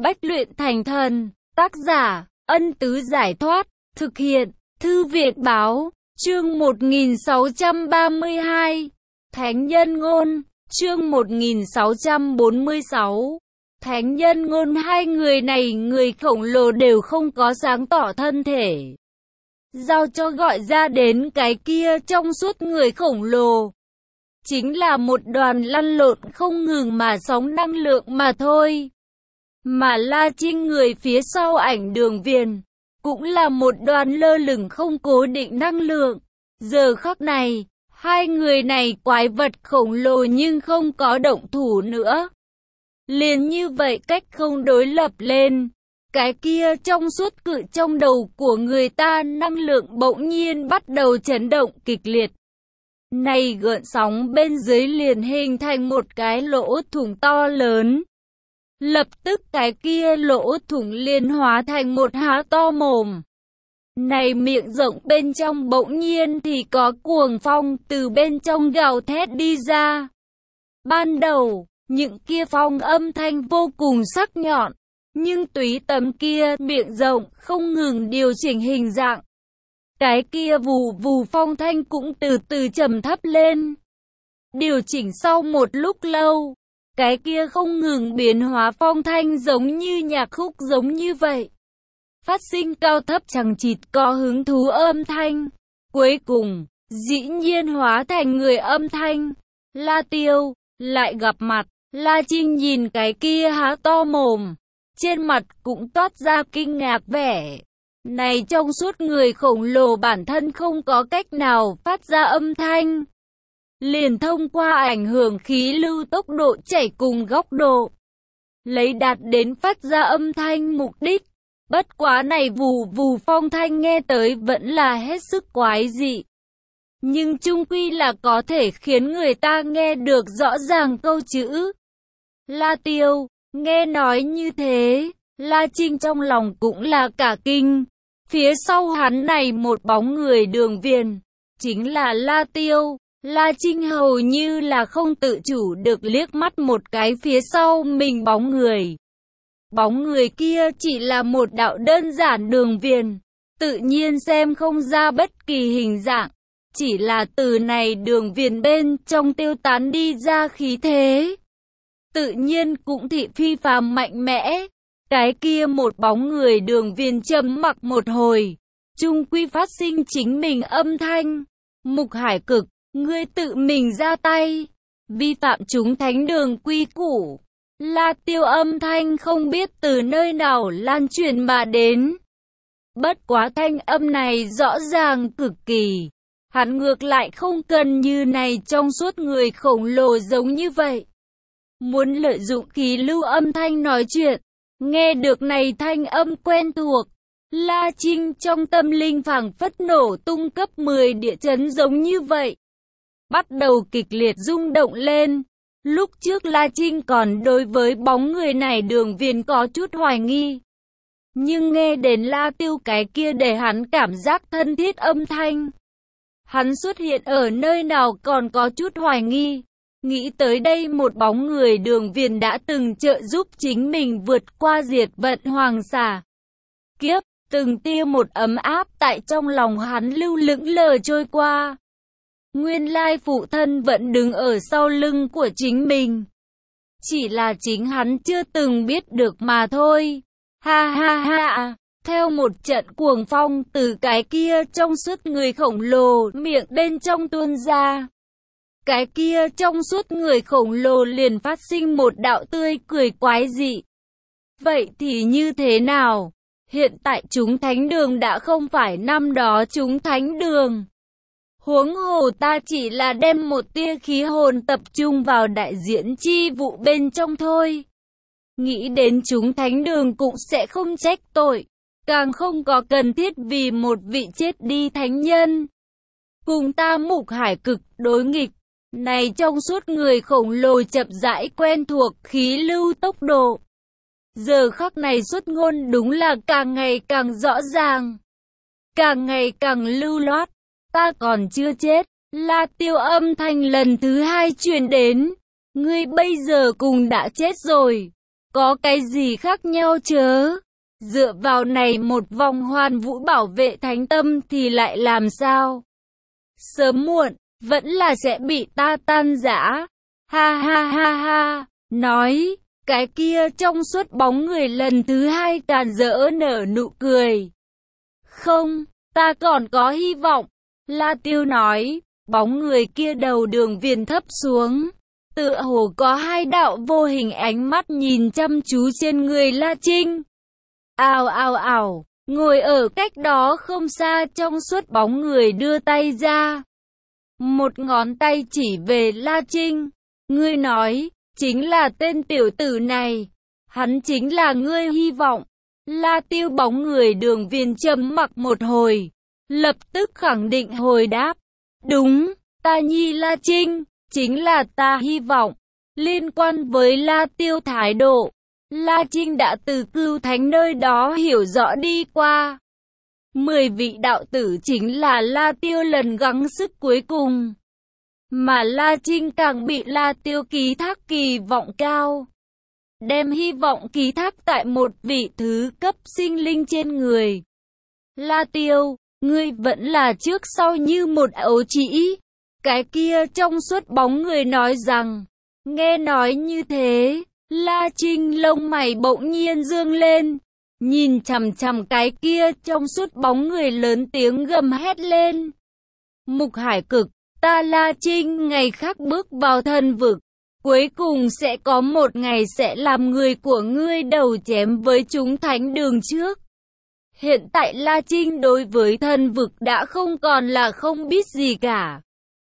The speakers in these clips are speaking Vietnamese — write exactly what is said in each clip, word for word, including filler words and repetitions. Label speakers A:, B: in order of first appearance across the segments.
A: Bách luyện thành thần. Tác giả, Ân Tứ Giải Thoát. Thực hiện, Thư viện Báo. Chương một nghìn sáu trăm ba mươi hai. Thánh Nhân Ngôn. Chương một nghìn sáu trăm bốn mươi sáu. Thánh Nhân Ngôn. Hai người này, người khổng lồ đều không có sáng tỏ thân thể. Giao cho gọi ra đến cái kia trong suốt người khổng lồ. Chính là một đoàn lăn lộn không ngừng mà sóng năng lượng mà thôi. Mà La Trinh người phía sau ảnh đường viền, cũng là một đoàn lơ lửng không cố định năng lượng. Giờ khắc này, hai người này quái vật khổng lồ nhưng không có động thủ nữa. Liền như vậy cách không đối lập lên. Cái kia trong suốt cự trong đầu của người ta năng lượng bỗng nhiên bắt đầu chấn động kịch liệt. Này gợn sóng bên dưới liền hình thành một cái lỗ thủng to lớn. Lập tức cái kia lỗ thủng liền hóa thành một há to mồm. Này miệng rộng bên trong bỗng nhiên thì có cuồng phong từ bên trong gào thét đi ra. Ban đầu, những kia phong âm thanh vô cùng sắc nhọn. Nhưng tùy tấm kia miệng rộng không ngừng điều chỉnh hình dạng. Cái kia vù vù phong thanh cũng từ từ trầm thấp lên. Điều chỉnh sau một lúc lâu, cái kia không ngừng biến hóa phong thanh giống như nhạc khúc giống như vậy. Phát sinh cao thấp chẳng chịt có hứng thú âm thanh. Cuối cùng, dĩ nhiên hóa thành người âm thanh. La Tiêu, lại gặp mặt, La Trinh nhìn cái kia há to mồm. Trên mặt cũng toát ra kinh ngạc vẻ. Này trong suốt người khổng lồ bản thân không có cách nào phát ra âm thanh. Liền thông qua ảnh hưởng khí lưu tốc độ chảy cùng góc độ. Lấy đạt đến phát ra âm thanh mục đích. Bất quá này vù vù phong thanh nghe tới vẫn là hết sức quái dị. Nhưng chung quy là có thể khiến người ta nghe được rõ ràng câu chữ. La Tiêu. Nghe nói như thế, La Trinh trong lòng cũng là cả kinh. Phía sau hắn này một bóng người đường viền, chính là La Tiêu. La Trinh hầu như là không tự chủ được liếc mắt một cái phía sau mình bóng người. Bóng người kia chỉ là một đạo đơn giản đường viền, tự nhiên xem không ra bất kỳ hình dạng. Chỉ là từ này đường viền bên trong tiêu tán đi ra khí thế. Tự nhiên cũng thị phi phàm mạnh mẽ. Cái kia một bóng người đường viền trầm mặc một hồi. Trung quy phát sinh chính mình âm thanh. Mục Hải Cực, ngươi tự mình ra tay. Vi phạm chúng thánh đường quy củ. La Tiêu âm thanh không biết từ nơi nào lan truyền mà đến. Bất quá thanh âm này rõ ràng cực kỳ. Hắn ngược lại không cần như này trong suốt người khổng lồ giống như vậy. Muốn lợi dụng khí lưu âm thanh nói chuyện, nghe được này thanh âm quen thuộc, La Trinh trong tâm linh phảng phất nổ tung cấp mười địa chấn giống như vậy. Bắt đầu kịch liệt rung động lên. Lúc trước La Trinh còn đối với bóng người này đường viền có chút hoài nghi. Nhưng nghe đến La Tiêu cái kia để hắn cảm giác thân thiết âm thanh. Hắn xuất hiện ở nơi nào còn có chút hoài nghi. Nghĩ tới đây một bóng người đường viền đã từng trợ giúp chính mình vượt qua diệt vận hoàng xà. Kiếp, từng tia một ấm áp tại trong lòng hắn lưu lững lờ trôi qua. Nguyên lai phụ thân vẫn đứng ở sau lưng của chính mình. Chỉ là chính hắn chưa từng biết được mà thôi. Ha ha ha, theo một trận cuồng phong từ cái kia trong suốt người khổng lồ miệng bên trong tuôn ra. Cái kia trong suốt người khổng lồ liền phát sinh một đạo tươi cười quái dị. Vậy thì như thế nào? Hiện tại chúng thánh đường đã không phải năm đó chúng thánh đường. Huống hồ ta chỉ là đem một tia khí hồn tập trung vào đại diễn chi vụ bên trong thôi. Nghĩ đến chúng thánh đường cũng sẽ không trách tội. Càng không có cần thiết vì một vị chết đi thánh nhân. Cùng ta Mục Hải Cực đối nghịch. Này trong suốt người khổng lồ chậm rãi quen thuộc khí lưu tốc độ. Giờ khắc này xuất ngôn đúng là càng ngày càng rõ ràng. Càng ngày càng lưu loát. Ta còn chưa chết. La Tiêu âm thanh lần thứ hai truyền đến. Ngươi bây giờ cùng đã chết rồi. có cái gì khác nhau chớ? Dựa vào này một vòng hoàn vũ bảo vệ thánh tâm thì lại làm sao? Sớm muộn, vẫn là sẽ bị ta tan rã. Ha ha ha ha, nói, cái kia trong suốt bóng người lần thứ hai càn rỡ nở nụ cười. Không, ta còn có hy vọng. La Tiêu nói, bóng người kia đầu đường viền thấp xuống. Tựa hồ có hai đạo vô hình ánh mắt nhìn chăm chú trên người La Trinh. Ào ào ào, ngồi ở cách đó không xa trong suốt bóng người đưa tay ra. Một ngón tay chỉ về La Trinh. Ngươi nói, chính là tên tiểu tử này. Hắn chính là ngươi hy vọng. La Tiêu bóng người đường viền trầm mặc một hồi. Lập tức khẳng định hồi đáp. Đúng, ta nhi La Trinh, chính là ta hy vọng. Liên quan với La Tiêu thái độ, La Trinh đã từ Cưu Thánh nơi đó hiểu rõ đi qua. Mười vị đạo tử chính là La Tiêu lần gắng sức cuối cùng. Mà La Trinh càng bị La Tiêu ký thác kỳ vọng cao. Đem hy vọng ký thác tại một vị thứ cấp sinh linh trên người. La Tiêu, ngươi vẫn là trước sau như một ấu trĩ. Cái kia trong suốt bóng người nói rằng, nghe nói như thế, La Trinh lông mày bỗng nhiên dương lên, nhìn chằm chằm cái kia trong suốt bóng người lớn tiếng gầm hét lên. Mục Hải Cực, ta La Trinh ngày khác bước vào thần vực, cuối cùng sẽ có một ngày sẽ làm người của ngươi đầu chém với chúng thánh đường trước. Hiện tại La Trinh đối với thần vực đã không còn là không biết gì cả.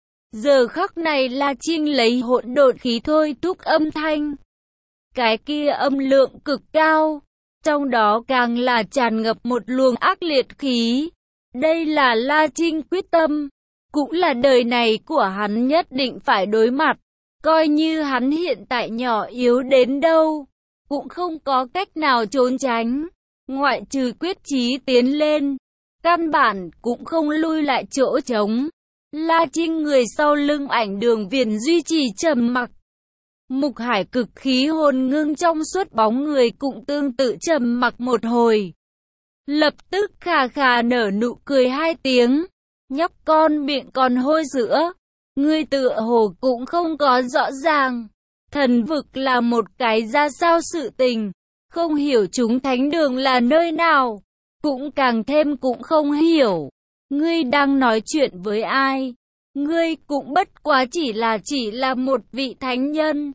A: Giờ khắc này La Trinh lấy hỗn độn khí thôi thúc âm thanh. Cái kia âm lượng cực cao, trong đó càng là tràn ngập một luồng ác liệt khí. Đây là La Trinh quyết tâm, cũng là đời này của hắn nhất định phải đối mặt. Coi như hắn hiện tại nhỏ yếu đến đâu, cũng không có cách nào trốn tránh. Ngoại trừ quyết chí tiến lên, căn bản cũng không lui lại chỗ trống. La Trinh người sau lưng ảnh đường viền duy trì trầm mặc. Mục Hải Cực khí hồn ngưng trong suốt bóng người cũng tương tự trầm mặc một hồi. Lập tức khà khà nở nụ cười hai tiếng. Nhóc con miệng còn hôi sữa. Ngươi tựa hồ cũng không có rõ ràng. Thần vực là một cái ra sao sự tình. Không hiểu chúng thánh đường là nơi nào. Cũng càng thêm cũng không hiểu. Ngươi đang nói chuyện với ai? Ngươi cũng bất quá chỉ là chỉ là một vị thánh nhân.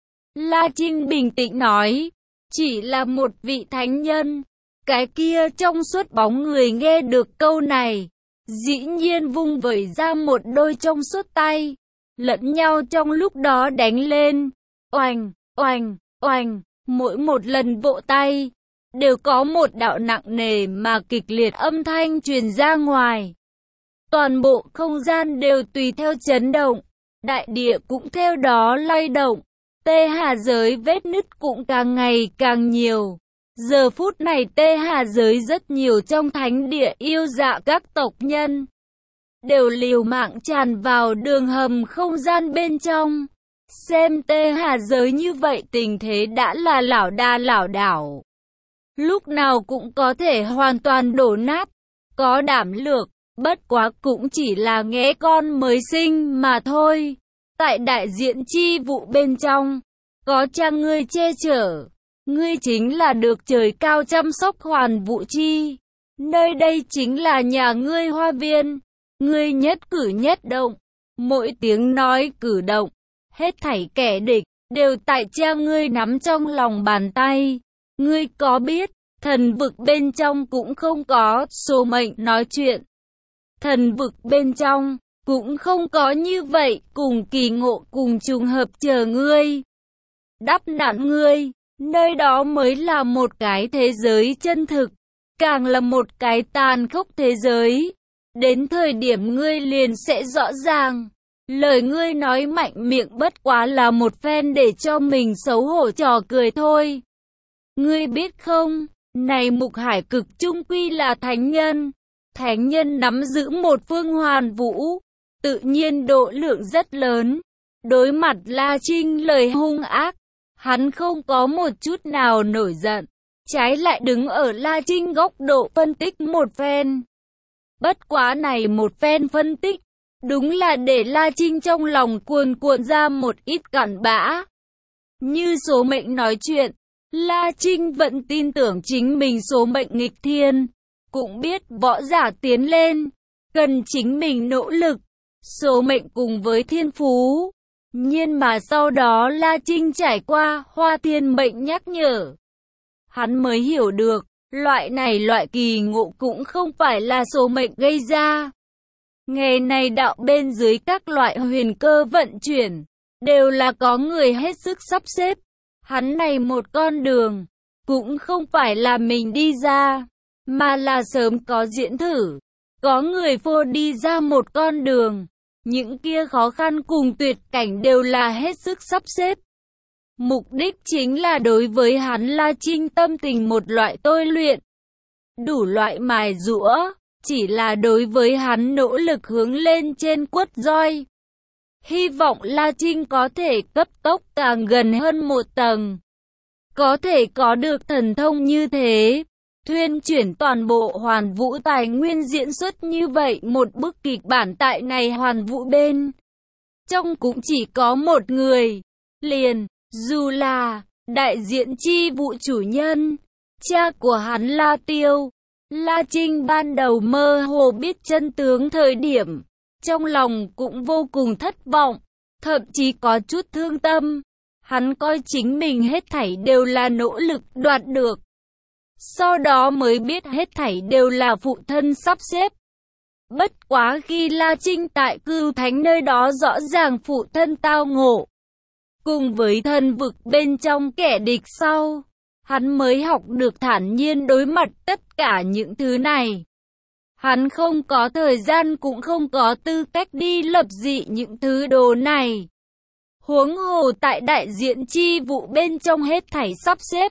A: La Trinh bình tĩnh nói. Chỉ là một vị thánh nhân. Cái kia trong suốt bóng người nghe được câu này. Dĩ nhiên vung vẩy ra một đôi trong suốt tay. Lẫn nhau trong lúc đó đánh lên. Oành, oành, oành. Mỗi một lần vỗ tay, đều có một đạo nặng nề mà kịch liệt âm thanh truyền ra ngoài. Toàn bộ không gian đều tùy theo chấn động, đại địa cũng theo đó lay động, Tê Hà giới vết nứt cũng càng ngày càng nhiều. Giờ phút này Tê Hà giới rất nhiều trong thánh địa yêu dạ các tộc nhân, đều liều mạng tràn vào đường hầm không gian bên trong. Xem Tê Hà giới như vậy tình thế đã là lảo đà lảo đảo. Lúc nào cũng có thể hoàn toàn đổ nát, có đảm lược, bất quá cũng chỉ là nghé con mới sinh mà thôi. Tại đại diện chi vụ bên trong, có cha ngươi che chở, ngươi chính là được trời cao chăm sóc hoàn vụ chi. Nơi đây chính là nhà ngươi hoa viên, ngươi nhất cử nhất động, mỗi tiếng nói cử động. Hết thảy kẻ địch, đều tại cha ngươi nắm trong lòng bàn tay. Ngươi có biết, thần vực bên trong cũng không có số mệnh nói chuyện. Thần vực bên trong, cũng không có như vậy, cùng kỳ ngộ cùng trùng hợp chờ ngươi. Đắp nặn ngươi, nơi đó mới là một cái thế giới chân thực, càng là một cái tàn khốc thế giới. Đến thời điểm ngươi liền sẽ rõ ràng. Lời ngươi nói mạnh miệng bất quá là một phen để cho mình xấu hổ trò cười thôi. Ngươi biết không, này Mục Hải Cực chung quy là thánh nhân. Thánh nhân nắm giữ một phương hoàn vũ, tự nhiên độ lượng rất lớn. Đối mặt La Trinh lời hung ác, Hắn không có một chút nào nổi giận, trái lại đứng ở La Trinh góc độ phân tích một phen. Bất quá này một phen phân tích, đúng là để La Trinh trong lòng cuồn cuộn ra một ít cặn bã. Như số mệnh nói chuyện, La Trinh vẫn tin tưởng chính mình số mệnh nghịch thiên, cũng biết võ giả tiến lên, cần chính mình nỗ lực, số mệnh cùng với thiên phú. Nhưng mà sau đó La Trinh trải qua Hoa Thiên Mệnh nhắc nhở, hắn mới hiểu được, loại này loại kỳ ngộ cũng không phải là số mệnh gây ra. Ngày này đạo bên dưới các loại huyền cơ vận chuyển, đều là có người hết sức sắp xếp. Hắn này một con đường, cũng không phải là mình đi ra, mà là sớm có diễn thử. Có người phô đi ra một con đường, những kia khó khăn cùng tuyệt cảnh đều là hết sức sắp xếp. Mục đích chính là đối với hắn La Trinh tâm tình một loại tôi luyện, đủ loại mài giũa, chỉ là đối với hắn nỗ lực hướng lên trên quất roi. Hy vọng La Trinh có thể cấp tốc càng gần hơn một tầng, có thể có được thần thông như thế, thuyên chuyển toàn bộ Hoàn Vũ tài nguyên diễn xuất như vậy một bức kịch bản tại này Hoàn Vũ bên trong cũng chỉ có một người, liền, dù là đại diện chi vụ chủ nhân, cha của hắn La Tiêu. La Trinh ban đầu mơ hồ biết chân tướng thời điểm, trong lòng cũng vô cùng thất vọng, thậm chí có chút thương tâm. Hắn coi chính mình hết thảy đều là nỗ lực đoạt được, sau đó mới biết hết thảy đều là phụ thân sắp xếp. Bất quá khi La Trinh tại Cửu Thánh nơi đó rõ ràng phụ thân tao ngộ, cùng với thân vực bên trong kẻ địch sau, hắn mới học được thản nhiên đối mặt tất cả những thứ này. Hắn không có thời gian cũng không có tư cách đi lập dị những thứ đồ này. Huống hồ tại đại diện chi vụ bên trong hết thảy sắp xếp,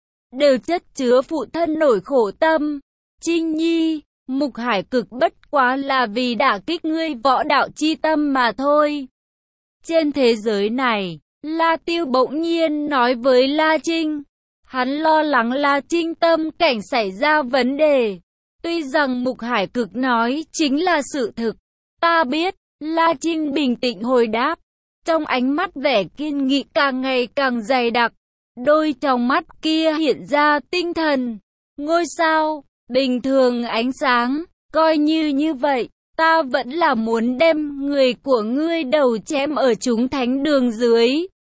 A: đều chất chứa phụ thân nổi khổ tâm. Trinh Nhi, Mục Hải Cực bất quá là vì đả kích ngươi võ đạo chi tâm mà thôi. Trên thế giới này, La Tiêu bỗng nhiên nói với La Trinh, hắn lo lắng La Trinh tâm cảnh xảy ra vấn đề. Tuy rằng Mục Hải Cực nói chính là sự thực, ta biết, La Trinh bình tĩnh hồi đáp, trong ánh mắt vẻ kiên nghị càng ngày càng dày đặc, đôi trong mắt kia hiện ra tinh thần, ngôi sao, bình thường ánh sáng, coi như như vậy, ta vẫn là muốn đem người của ngươi đầu chém ở chúng thánh đường dưới.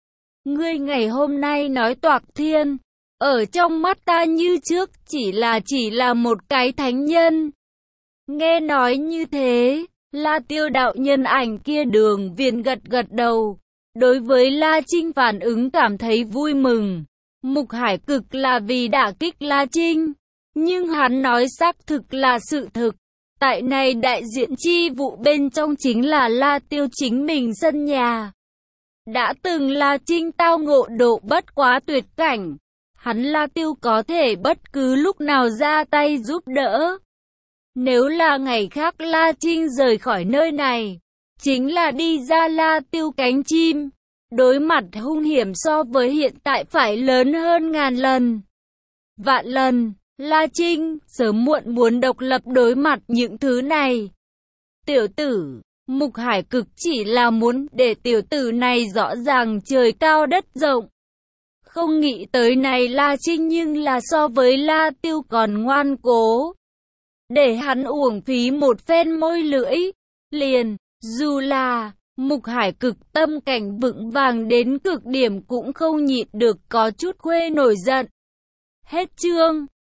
A: Ngươi ngày hôm nay nói toạc thiên, ở trong mắt ta như trước chỉ là chỉ là một cái thánh nhân. Nghe nói như thế, La Tiêu đạo nhân ảnh kia đường viền gật gật đầu. Đối với La Trinh phản ứng cảm thấy vui mừng. Mục Hải Cực là vì đả kích La Trinh, nhưng hắn nói xác thực là sự thực. Tại này đại diện chi vụ bên trong chính là La Tiêu chính mình sân nhà. Đã từng La Trinh tao ngộ độ bất quá tuyệt cảnh, hắn La Tiêu có thể bất cứ lúc nào ra tay giúp đỡ. Nếu là ngày khác La Trinh rời khỏi nơi này, chính là đi ra La Tiêu cánh chim, đối mặt hung hiểm so với hiện tại phải lớn hơn ngàn lần, vạn lần. La Trinh sớm muộn muốn độc lập đối mặt những thứ này. Tiểu tử, Mục Hải Cực chỉ là muốn để tiểu tử này rõ ràng trời cao đất rộng. Không nghĩ tới này La Trinh nhưng là so với La Tiêu còn ngoan cố. Để hắn uổng phí một phen môi lưỡi, liền, dù là Mục Hải Cực tâm cảnh vững vàng đến cực điểm cũng không nhịn được có chút khuê nổi giận. Hết chương.